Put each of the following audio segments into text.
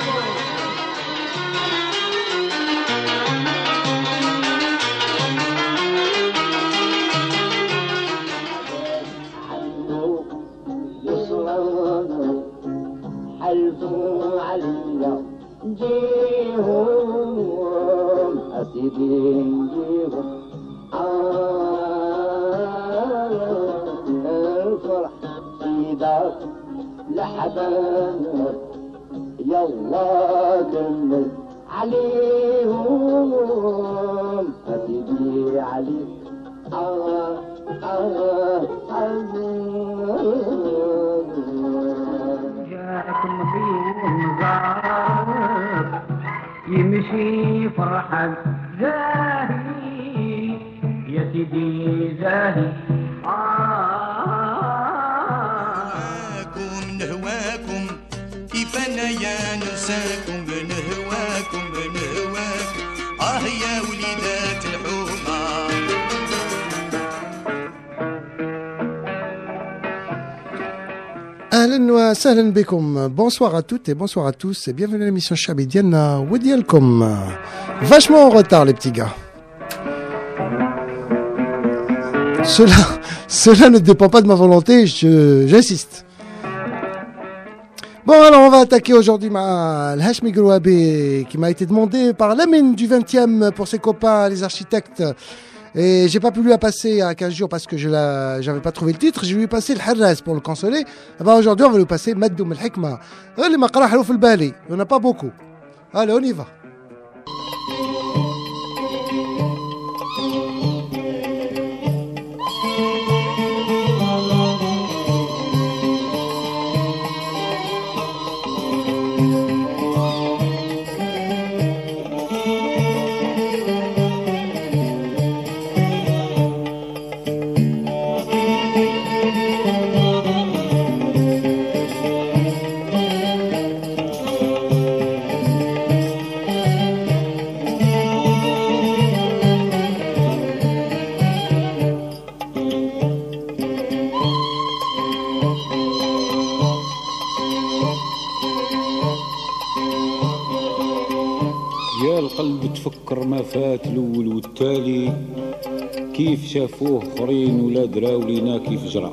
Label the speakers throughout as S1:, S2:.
S1: حلفوا عليا نجيهم أسيدي نجيهم الفرح في ذاك لحبانا يلا كمل عليهم أسيدي عليك
S2: جاءكم في المزار يمشي فرحان زاهي يا سيدي زاهي
S3: نهواكم كيف انا يا ننساكم بنهواكم يا وليدات الحومه.
S4: Ahlan wa sahlan bikoum. Bonsoir à toutes et bonsoir à tous et bienvenue à l'émission Chabidiana Wedialcom. Vachement en retard les petits gars. Cela ne dépend pas de ma volonté, j'insiste. Bon alors on va attaquer aujourd'hui le Hachmi Grouabi qui m'a été demandé par Lamine du 20e pour ses copains les architectes. Et j'ai pas pu lui la passer il y a 15 jours parce que j'avais pas trouvé le titre. Je lui ai passé le Harras pour le consoler. Et ben aujourd'hui on va lui passer Maddoum al-Hikma. اللي ما قرا حلو في البالي. Il n'y en a pas beaucoup. Allez, on y va.
S5: القلب تفكر ما فات الأول والتالي كيف شافوه اخرين ولا دراو لينا كيف جرى.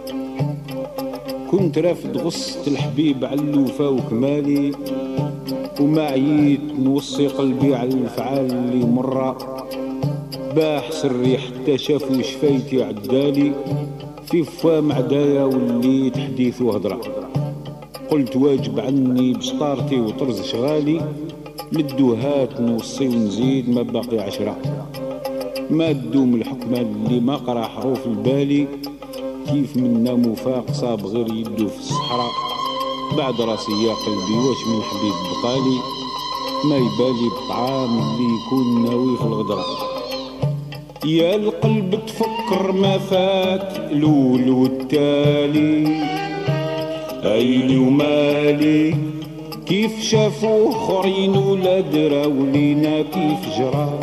S5: كنت رافد غصة الحبيب على الوفا وكمالي وما عييت نوصي قلبي على الفعال اللي مرة باح سري حتى شافوا شفايتي عدالي في فام عدايا وليت حديث وهضرة. قلت واجب عني بشطارتي وطرز شغالي للدوهات نوصي ونزيد ما باقي 10 ما تدوم الحكمة اللي ما قرا حروف البالي كيف منا مفاق صاب غير يدو في الصحراء بعد راسي يا قلبي واش من حبيب بقالي ما يبالي بطعام اللي يكون ناوي في الغدرة. يا القلب تفكر ما فات الأول والتالي أيلي ومالي كيف شافوه خرين ولا دراو لينا كيف جرى.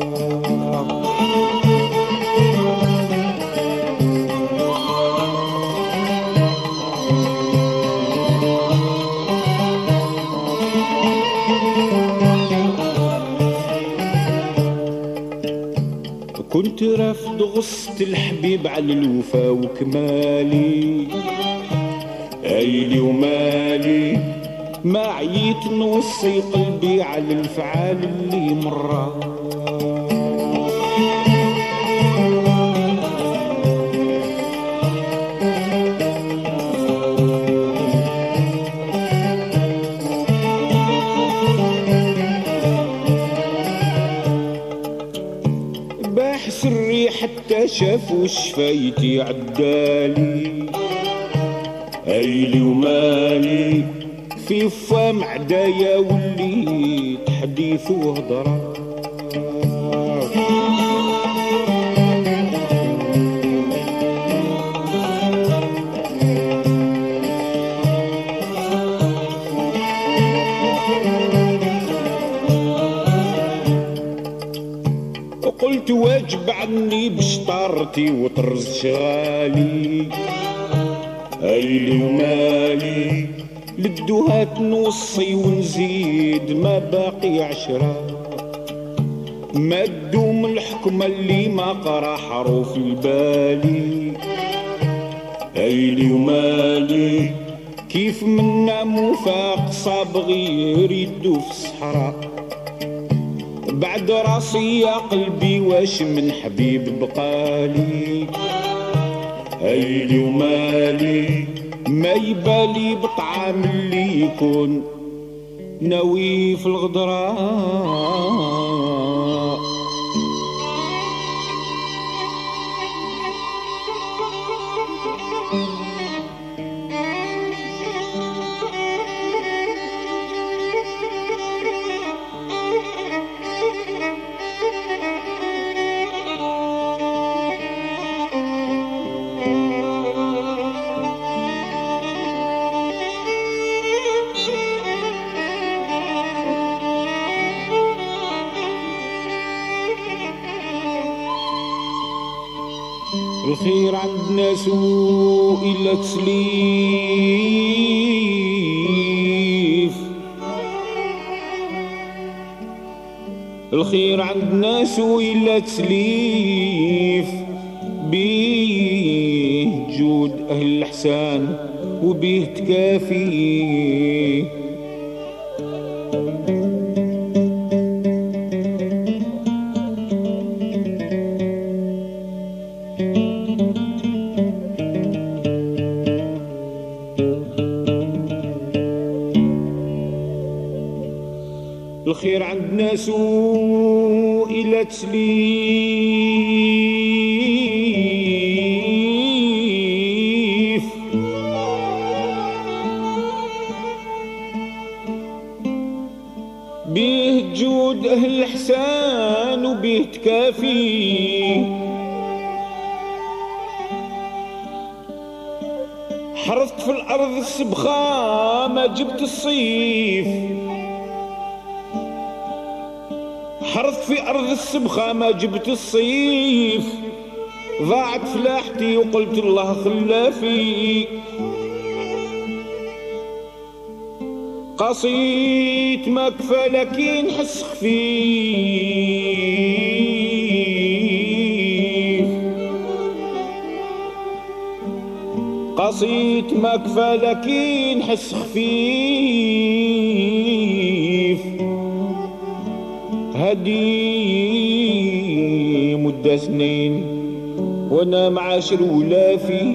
S5: كنت رافد غصة الحبيب على الوفا وكمالي أيلي ومالي ما عييت نوصي قلبي على الفعال اللي مرة. باح سري حتى شافوا شفايتي عدالي أيلي ومالي في فام عدايا واللي تحديث وهضرة. قلت واجب عني بشطارتي وطرز شغالي أيلي ومالي للدهات نوصي ونزيد ما باقي 10. ما تدوم الحكمة اللي ما قرا حروف البالي. ايلي ومالي كيف منا مفاق صابغ يريدو في الصحراء. بعد راسي يا قلبي واش من حبيب بقالي. ايلي ومالي ما يبالي بطعام اللي يكون ناوي في الغدراء. الخير عندنا سوء إلا تسليف. الخير عندنا سوء إلا تسليف. بيه جود أهل الإحسان وبيه تكافي. الخير عندنا سوء إلى تسليف. بيه جود أهل الإحسان وبيه تكافي. حرثت في الأرض السبخة ما جبت الصيف. حرثت في أرض السبخة ما جبت الصيف. ضاعت فلاحتي وقلت الله خلافي. قصيت ما كفى لكن نحس خفيف. قصيت ما كفى لكن نحس خفيف. هدي مدة سنين وانا معاشر ولافي.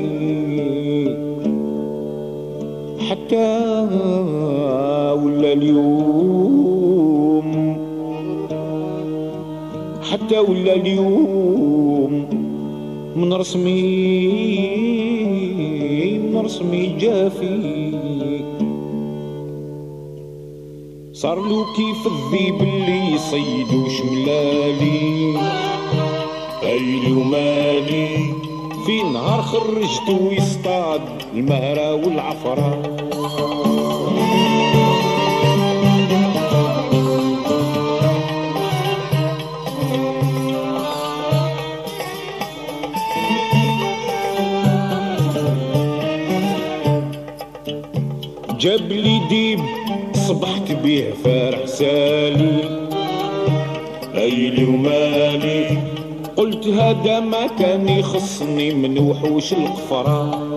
S5: حتى ولا اليوم حتى ولا اليوم من رسمي جافي. صار له كيف الذيب اللي يصيدو شملالي. ايلي ومالي في نهار خرجتو يصطاد المهرة والعفرة. جاب لي ديب صبحت بيه فارح سالي. ايلي ومالي قلت هذا ما كان يخصني من وحوش القفرة.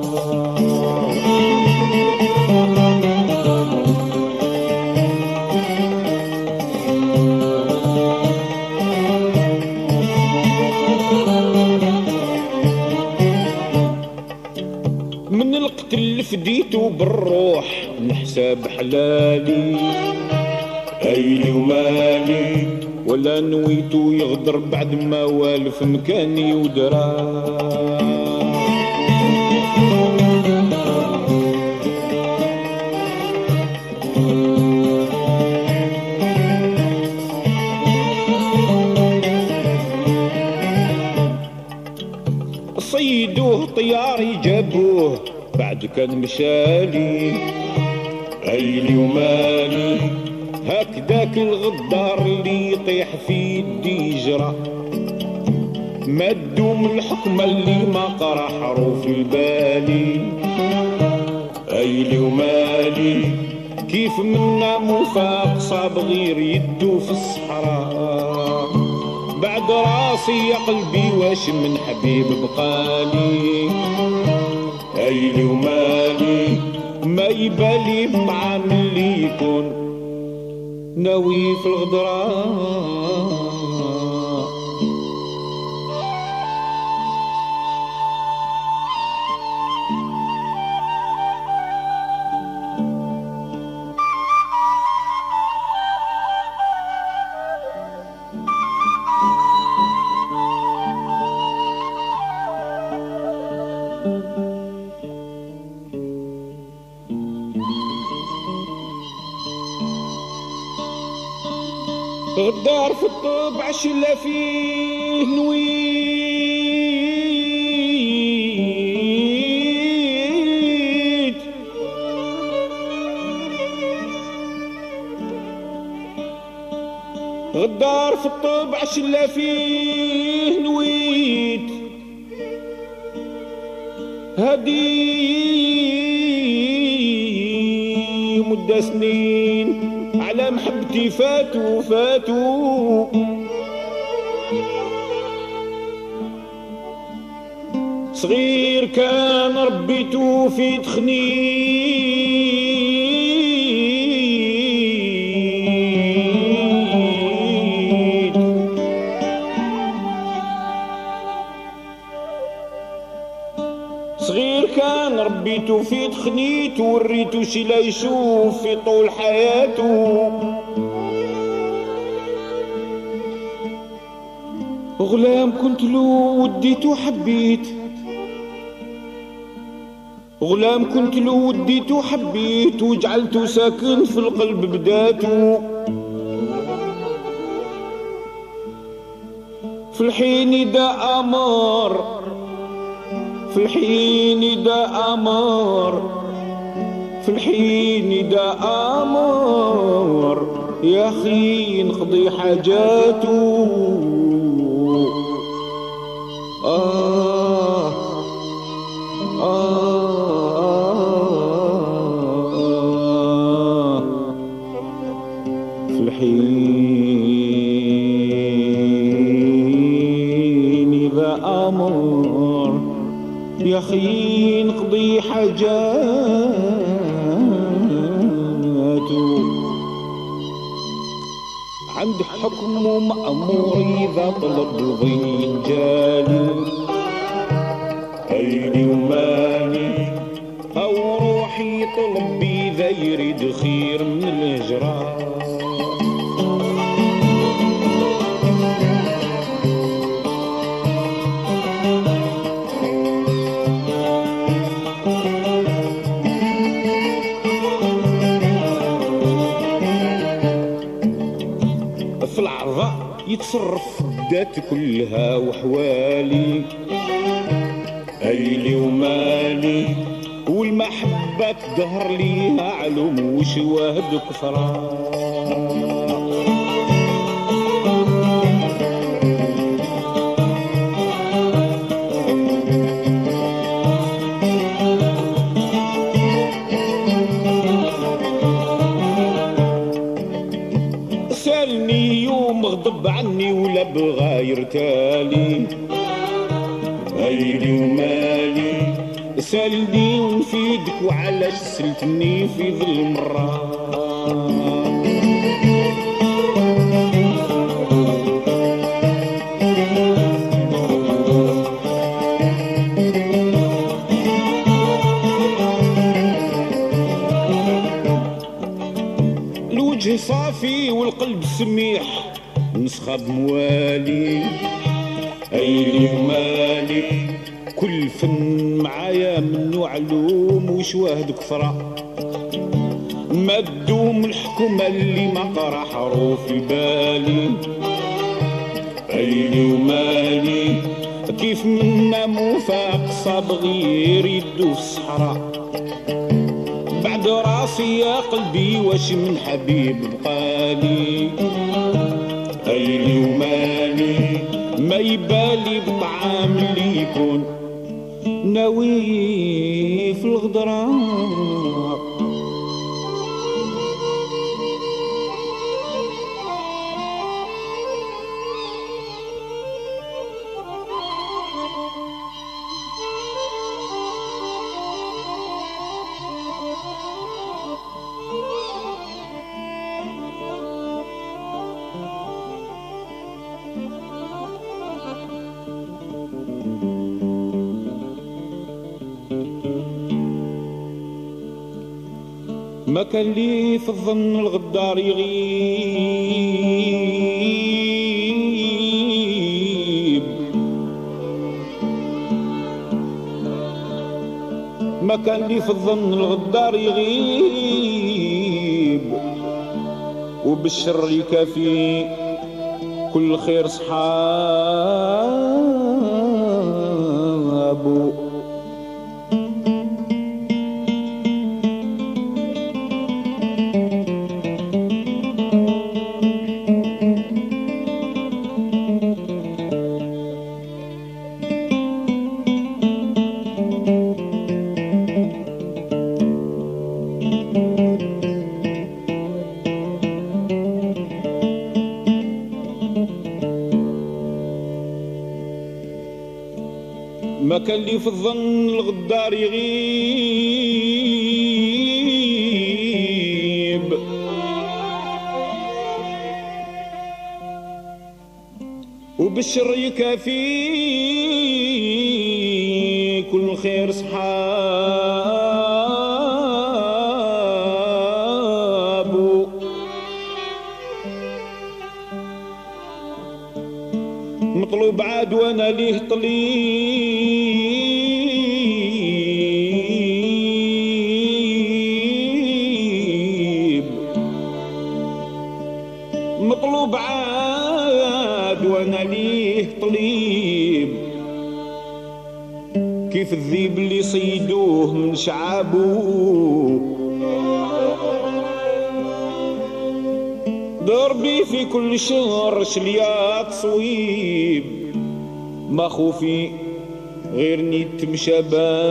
S5: من القتل فديته بالروح الحساب حلالي. ايلي ومالي ولا نويتو يغدر بعد ما والف مكاني ودرا. صيدوه طياري جابوه بعد كان مشالي. ايلي ومالي هكذاك الغدار اللي يطيح في الديجرة. ما تدوم الحكمة اللي ما قرا حروف البالي. ايلي ومالي كيف منا مفاق صاب غير يدو في الصحراء بعد راسي يا قلبي واش من حبيب بقالي ايلي ومالي ما يبالي بطعام اللي يكون ناوي في الغدران الدار في الطبع شلا فيه نويت غدار في الطبع شلا فيه نويت هدي مدة سنين على محبتي فاتوا صغير كان ربيتو في تخنيت صغير كان ربيتو في تخنيت وريتو شي لا يشوف في طول حياته غلام كنت له وديت وحبيت غلام كنت له وديت وحبيت وجعلته ساكن في القلب بداته في الحين دا أمر في الحين دا أمر في الحين دا أمر يا أخي نقضي حاجاته في الحين ذا أمر يا أخي نقضي حاجاته عند حكم مأمور إذا طلب الضين جالي أيدي ومالي أو روحي طلب إذا يريد خير من الهجران في العرضة يتصرف الدات كلها وحوالي أيلي ومالي والمحبة تظهر ليها علوم وشواهد كثرة سالني يوم غضب عني ولا بغى يرتالي أيدي ومالي سالني ونفيدك وعلاش سلتني في ذي المرة الوجه صافي والقلب سميح نسخة بموالي أيدي ومالي كل فن معايا منو علوم وشواهد كثرة ما تدوم الحكومة اللي ما قرا حروف البالي أيدي ومالي كيف منا مفاق صاب غير يدو في الصحراء بعد راسي يا قلبي واش من حبيب بقالي أيدي ومالي ما يبالي بطعام اللي يكون ناوي في الغدران ما كان لي في الظن الغدار يغيب، ما كان لي في الظن الغدار يغيب، وبالشر يكافي كل خير صحابه. ما كان لي في الظن الغدار يغيب، وبالشر يكافي كل خير صحابه. مطلوب عاد وانا ليه طليب، مطلوب عاد وانا ليه طليب، كيف الذيب اللي صيدوه من شعابه. ضربي في كل شهر شليات صويب، ما خوفي غير نيت مشى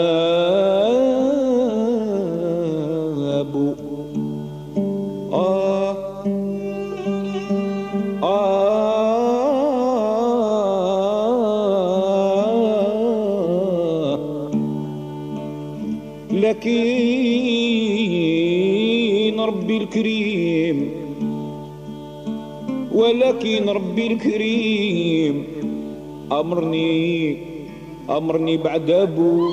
S5: بابو. لكن ربي الكريم، ولكن ربي الكريم أمرني بعد أبو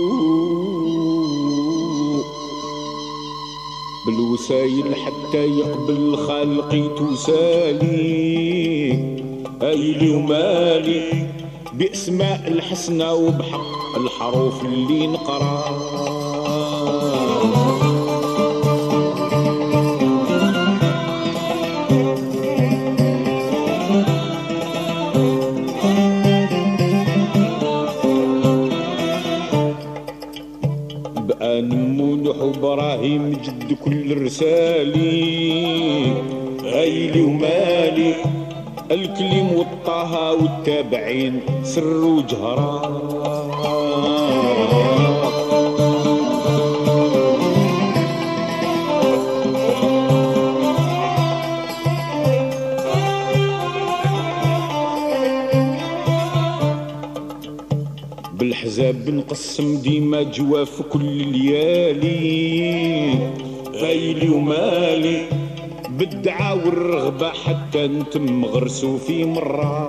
S5: بالوسايل حتى يقبل الخالق توسالي. أيلي ومالي بأسماء الحسنى وبحق الحروف اللي نقرأ. نمونح وبراهيم جد كل الرسالي. أيلي ومالي الكلم والطه والتابعين سر وجهرا. بالحزاب بنقسم ديما جوا في كل الليالي. أيلي ومالي بالدعاء والرغبة حتى نتم غرسو في مرة.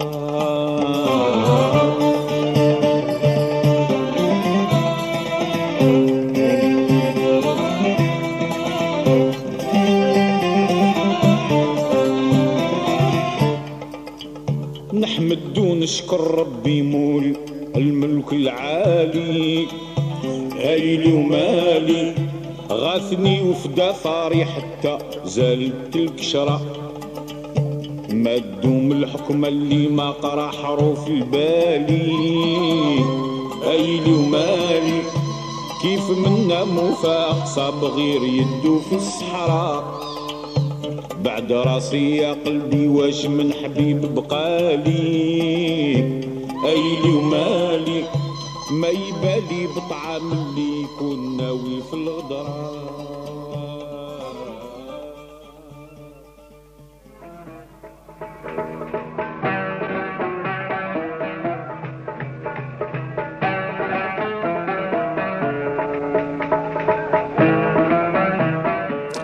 S5: نحمد ونشكر ربي مول الملك العالي. أيلي ومالي غاثني وفدا ثاري حتى زالت الكشرة. ما تدوم الحكمة اللي ما قرا حروف البالي. أيلي ومالي كيف منا مفاق صاب غير يدو في الصحراء. بعد راسي يا قلبي واش من حبيب بقالي. أيلي ومالي ما يبالي بطعام اللي يكون ناوي في الغدرة.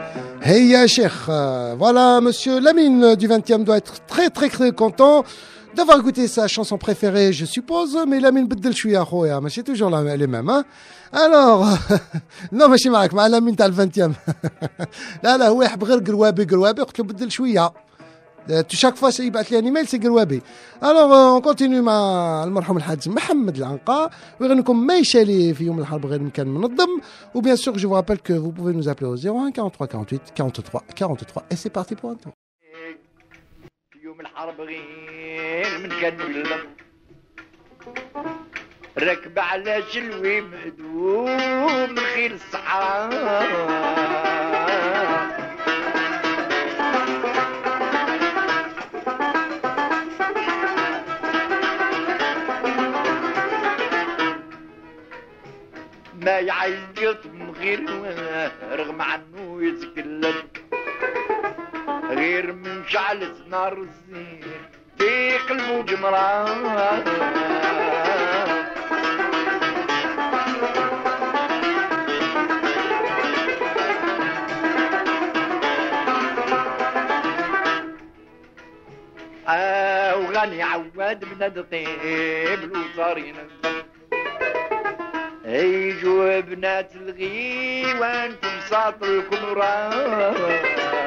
S4: Hey Cheikh, voilà, monsieur Lamine du 20e doit être très très très content d'avoir écouté sa chanson préférée, je suppose, mais Lamine بدل شوية خويا ماشي toujours les mêmes hein. Alors non ماشي معك مع Lamine تاع 20e. لا هو يحب غير قروابي قلت له بدل شوية. chaque fois يبعث لي ايميل سي قروابي. Alors on continue مع المرحوم الحاج محمد العنقا ويغني لكم ما يشالي في يوم الحرب غير مكان منظم. Ou bien sûr je vous rappelle que vous pouvez nous appeler au 01 43 48 43 43 et c'est parti pour un tour.
S1: يوم الحرب غير من كان ملم ركب على شلوي مهدوم من خير الصحراء ما يعيط من غير رغم عنه يتكلم غير من شعلة نار الزين في قلبه جمران وغني عواد من الطيب الوصارين هيجوا بنات الغيوان في مساط الكمران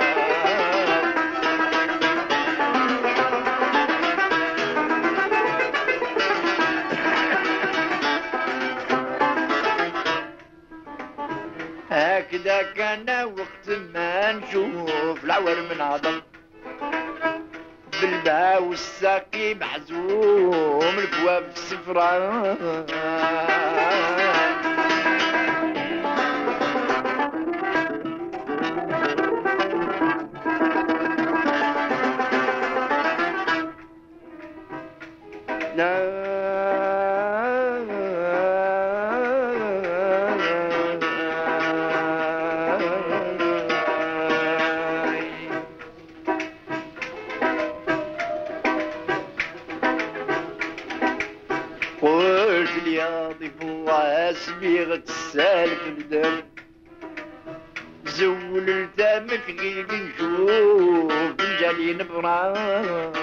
S1: هكذا كان وقت ما نشوف العور من عظم بالباء والساقي محزوم الكواب السفران سبيغة السالف الدم زول التامك غير نشوف بنجالي نبران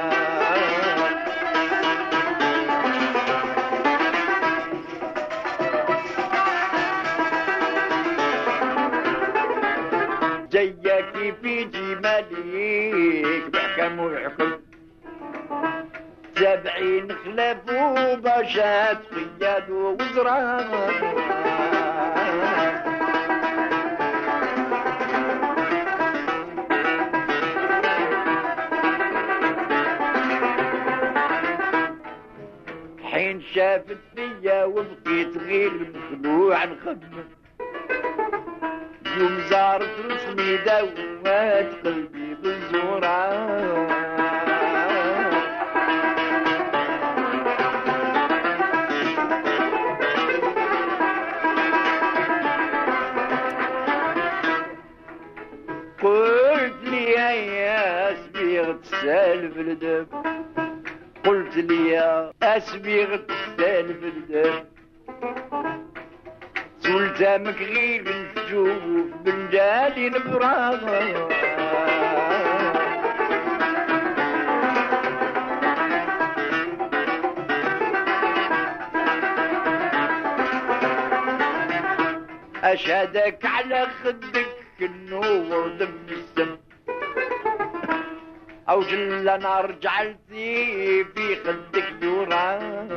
S1: جاياكي في جماليك بحكم وعقل 70 خلاف وباشات قياد ووزران حين شافت فيا وبقيت غير مخلوع نخدم يوم زارت رسمي دوات قلبي بالزوران قلت لي يا سبيغة السالف الدم قلت لي يا سبيغة السالف الدم سلطامك غير نشوف بنجالي نبراغ أشهدك على خدك النور دم السم أو جل نار جعلتي في خدك دوران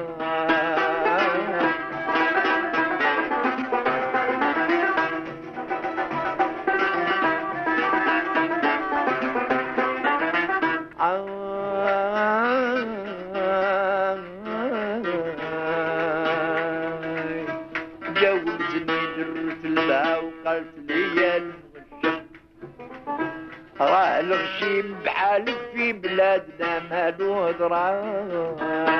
S1: جوزني درت الباء وقالت لي المشم راه الغشيم بحالك في بلادنا مالو هضران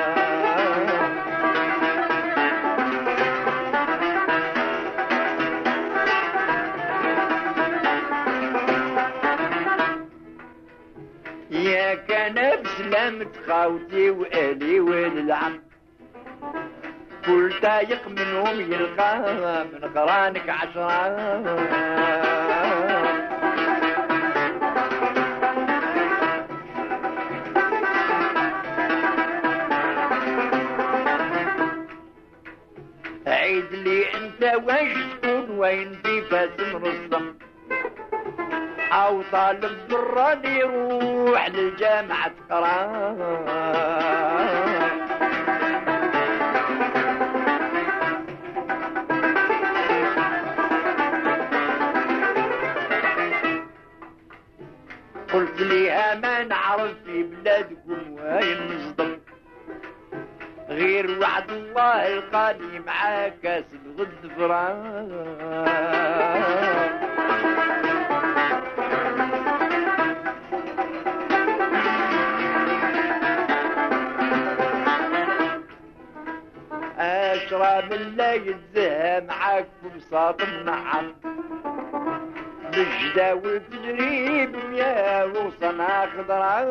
S1: يا كان بسلامة خاوتي وآلي والعم كل طايق منهم يلقى من قرانك 10 عيد لي انت واش تكون وين في فاس مرصم او طالب براد يروح للجامعة تقرا قلت ليها ما نعرف في بلادكم وين نصدم غير وعد الله القادي مع كاس الغد فران اشرب اللي يتزهى معاك ببساط النعم بالجدا والتجريب يا وصنا خضرا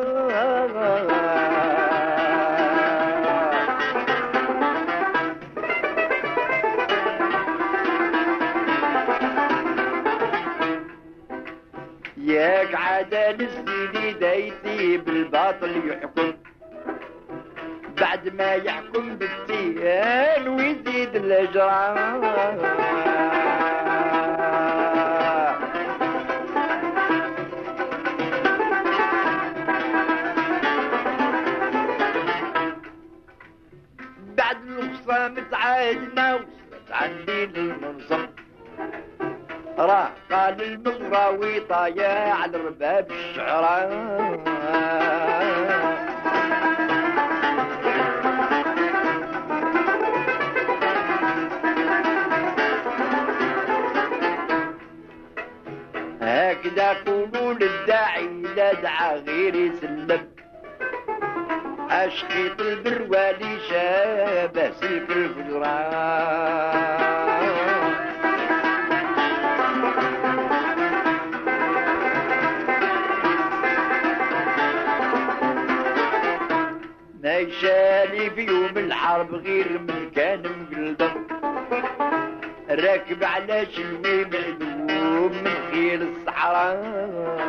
S1: ياك عدل السيدي دايتي بالباطل يحكم بعد ما يحكم بالتيان ويزيد الاجرام بعد الخصام تعادنا وصلت عندي المنصب راه قال المغراوي طايع على رباب الشعراء هكذا قولوا للداعي لا دعا غير يسلم اشقيط البروالي شابه سلك الفجران ما يشالي في يوم الحرب غير من كان مقلدم راكب على شلمي معلوم من خير الصحراء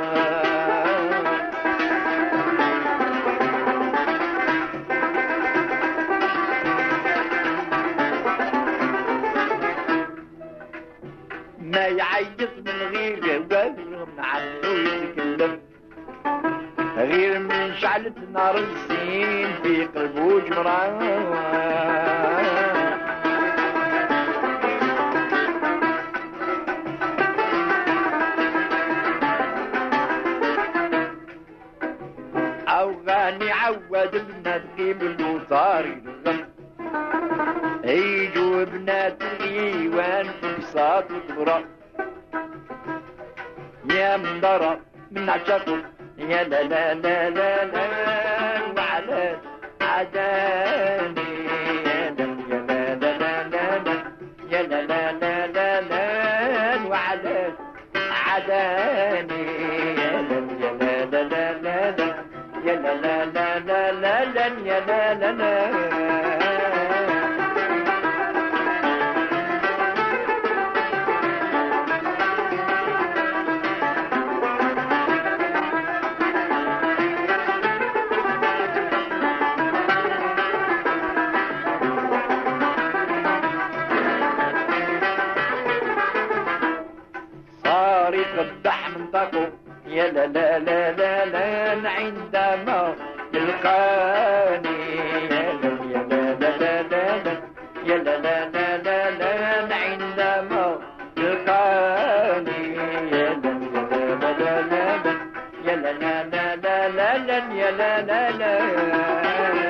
S1: ما يعيط من غير وغير من عنه يتكلم غير من شعلة نار السين في قلبه جمران أوغاني عود بنات غيب الوطاري الغم هيجوا بنات الغيوان في بساط الكبرى يا مدرى من عشاقهم يا لا لا لا لا لا وعلى عداني يا لا لا لا لا يا لا لا لا لا لا وعلى عداني يا لا لا لا لا يا لا لا لا لا لا يا لا لا لا قدح منطقه يا لا لا لا لا لا عندما تلقاني يا لا لا لا يا لا لا لا لا لا عندما تلقاني يا لا لا لا لا يا لا لا لا لا لا يا لا لا لا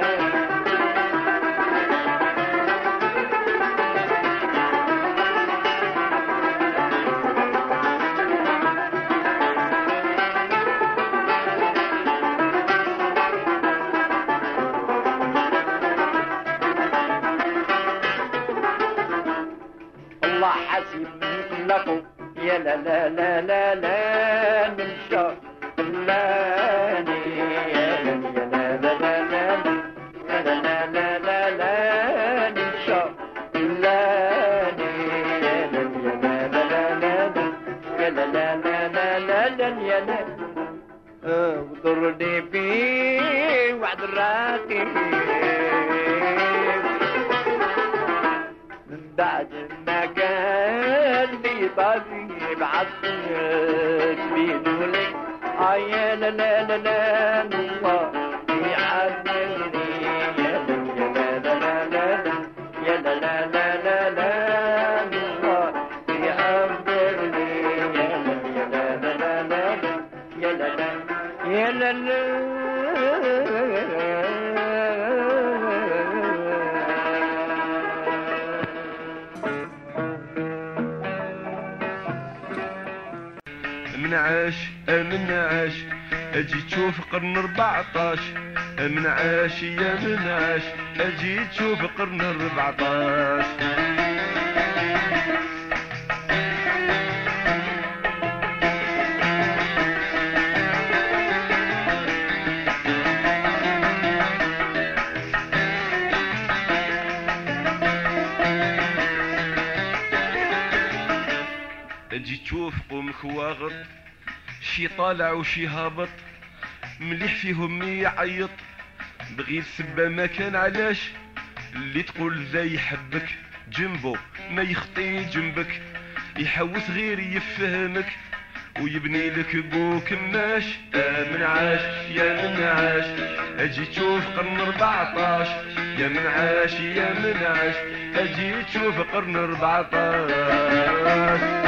S1: حسيب لكم يا لا لا لا لا لا نمشى لاني يا لا لا لا لا لا لا لا لا نمشى لاني يا لا لا لا لا لا لا لا لا يا لا وضرني في وعد الراقي من بعد طبيب عطيت بيدولك يا لا لا لا لا الله يعذبني يا لا لا لا لا يا لا لا لا لا لا الله يعذبني يا لا لا لا لا يا لا لا يا لا لا
S6: من عاش اجي تشوف قرن 14 من عاش يا من عاش اجي تشوف قرن 14 اجي تشوف قوم خواغط شي طالع وشي هابط مليح فيهم يعيط بغير سبة ما كان علاش اللي تقول ذا يحبك جنبه ما يخطي جنبك يحوس غير يفهمك ويبني لك بوك ماش من عاش يا من عاش اجي تشوف قرن 14 يا من عاش يا من عاش اجي تشوف قرن 14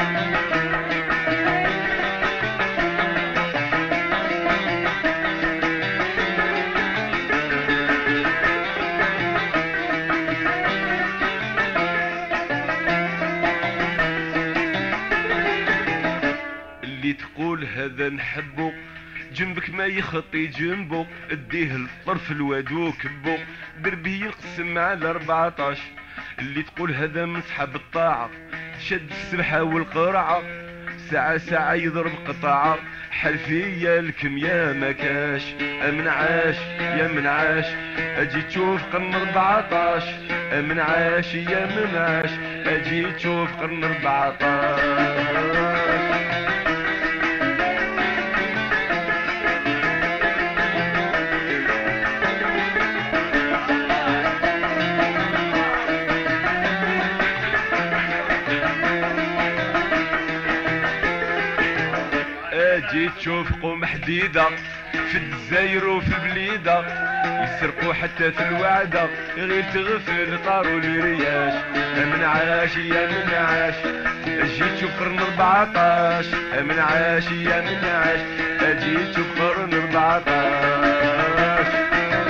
S6: تقول هذا نحبه جنبك ما يخطي جنبه اديه الطرف الوادو كبو دربي يقسم على 14 اللي تقول هذا من صحاب الطاعة شد السبحة والقرعة ساعة ساعة يضرب قطاعة حلفية لكم يا مكاش من عاش يا من عاش اجي تشوف قرن 14 من عاش يا من عاش اجي تشوف قرن 14 اجي تشوف قوم حديدة في الجزاير وفي بليدة يسرقوا حتى في الوعدة غير تغفل طاروا لي رياش من عاش يا من عاش اجي تشوف قرن 14 من عاش يا من عاش اجي تشوف قرن 14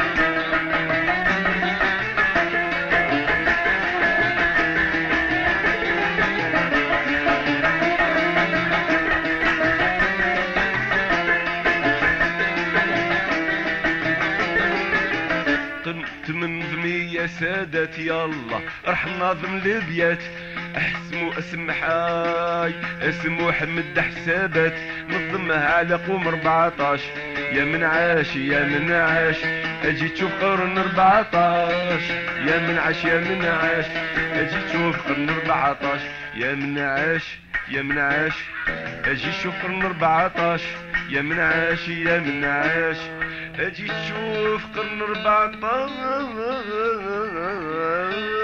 S6: 800 سادات يالله رح ناظم الابيات اسمو اسم حاي اسمو حمد حسابات نظمها على قوم 14 يا من عاش يا من عاش اجي تشوف قرن 14 يا من عاش يا من عاش اجي تشوف قرن 14 يا من عاش يا من عاش اجي تشوف قرن 14 يا من عاش يا من عاش اجي تشوف قرن 14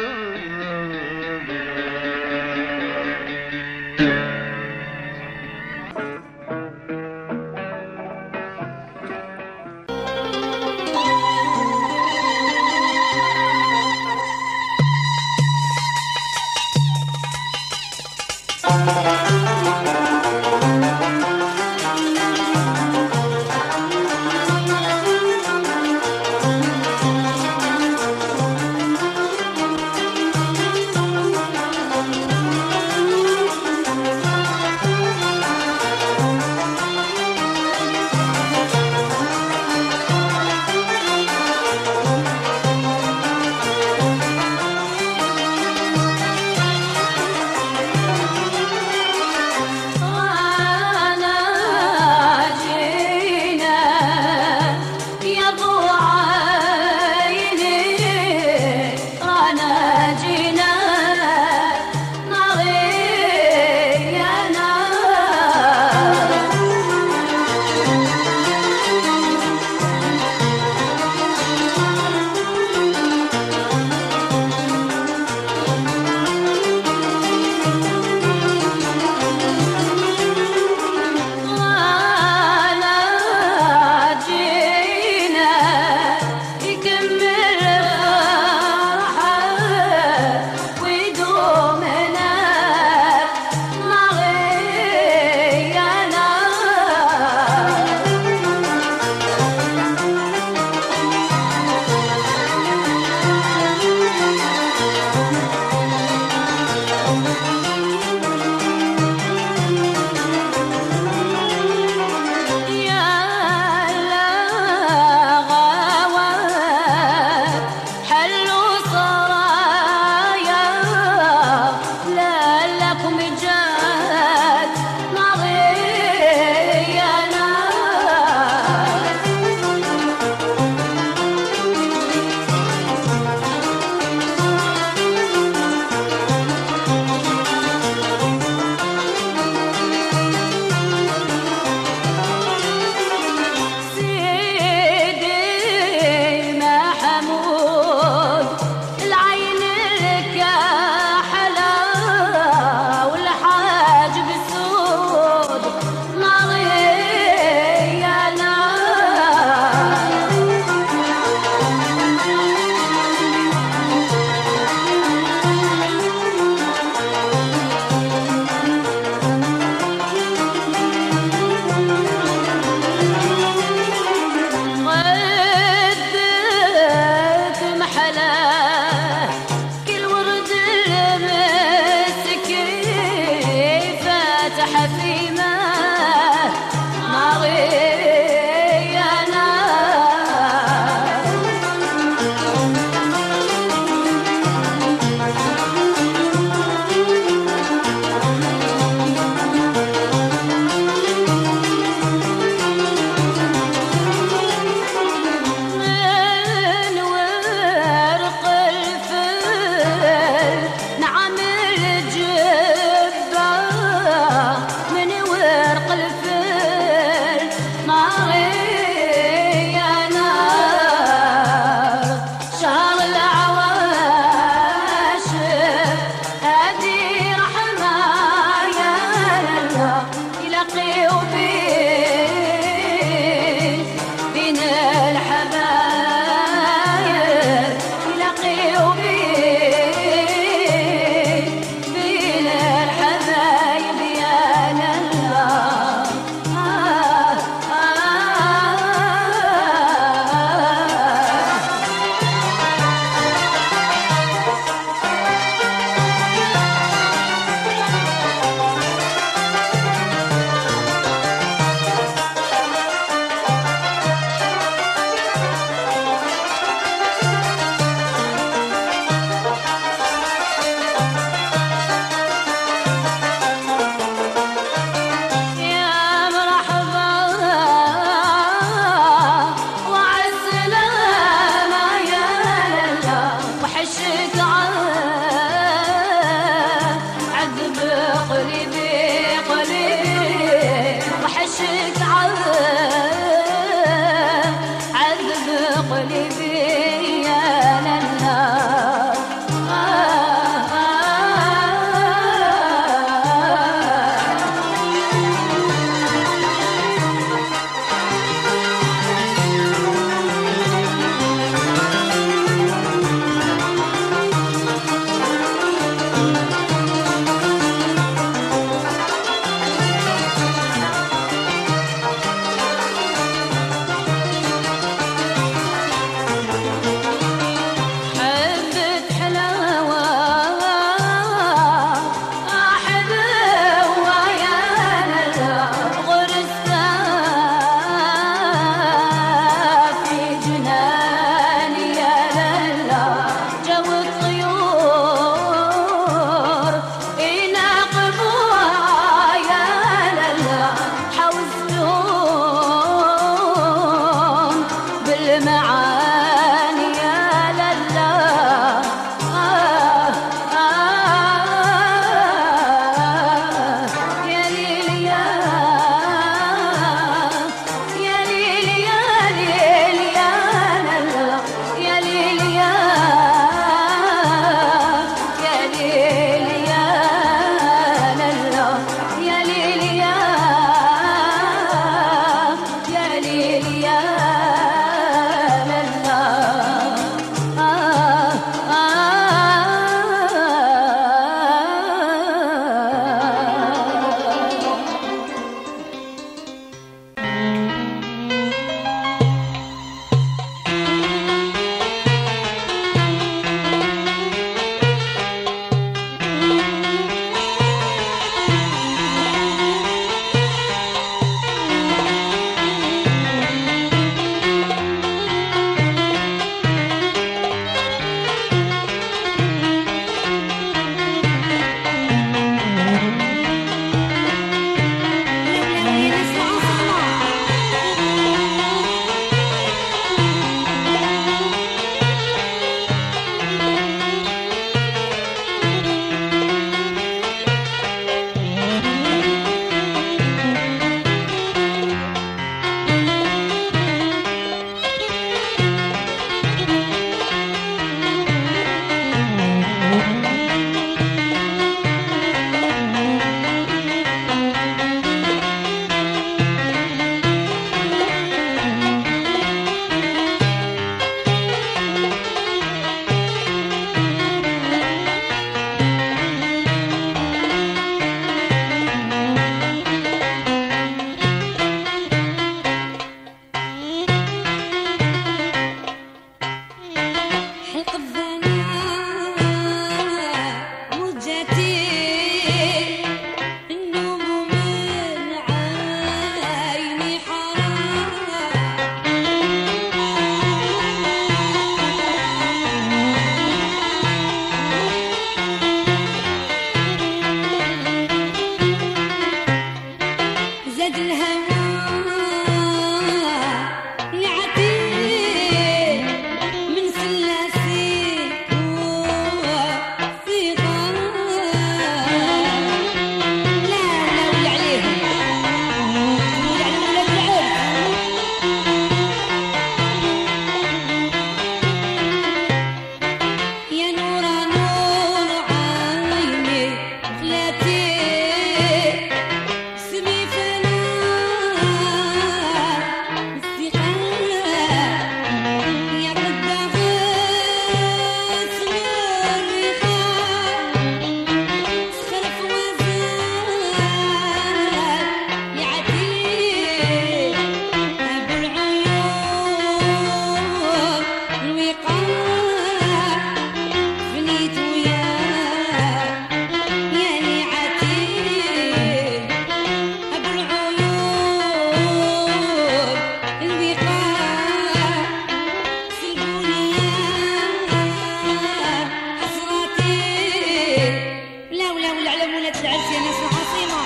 S7: يا ناس العاصمة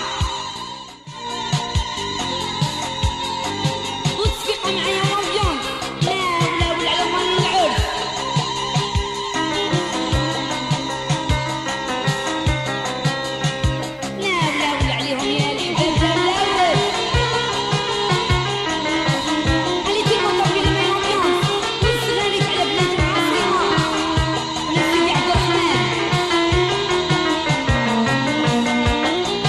S7: وتصفيقة معايا مليون لا والعلوم العرس لا عليهم يا الحباب عليك المطر لما يوميون والصغاريك على بلاد العاصمة ونسيدي عبد الرحمن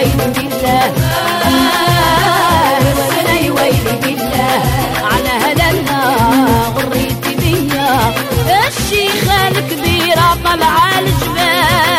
S8: ويلي بالله ويلي ويلي بالله على هلالنا غريتي بيا الشيخة الكبيرة طلع الجبال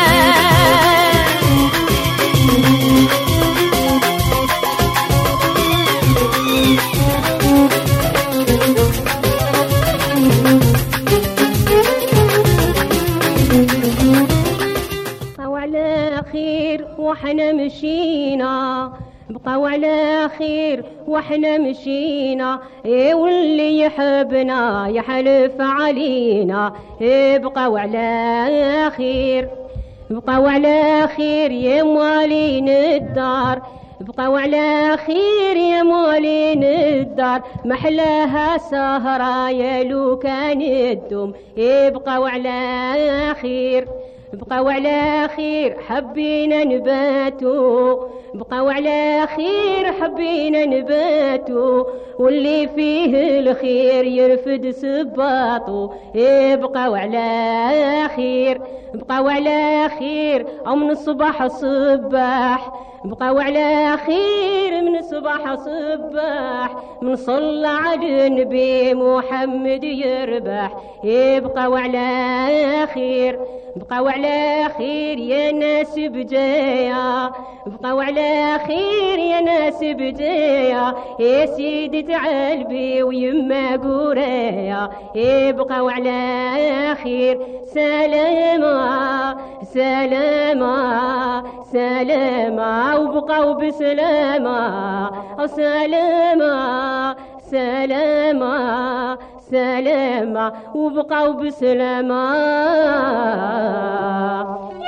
S8: وحنا مشينا بقاو على خير وحنا مشينا واللي يحبنا يحلف علينا بقاو على خير بقاو على خير يا موالين الدار بقاو على خير يا موالين الدار محلاها سهرة يا لو كان الدم بقاو على خير بقاو على خير حبينا نباتو بقاو على خير حبينا نباتو واللي فيه الخير يرفد سباطو بقاو على خير بقاو على خير او من الصباح صباح بقاو على خير من الصباح صباح من صلى على النبي محمد يربح بقاو على خير بقاو على خير يا ناس بجايا بقاو على خير يا ناس بجايا يا سيدي تعالبي ويما قرايا بقاو على خير سلامة سلامة سلامة وبقاو بسلامة سلامة سلامة سلامة وبقاو بسلامة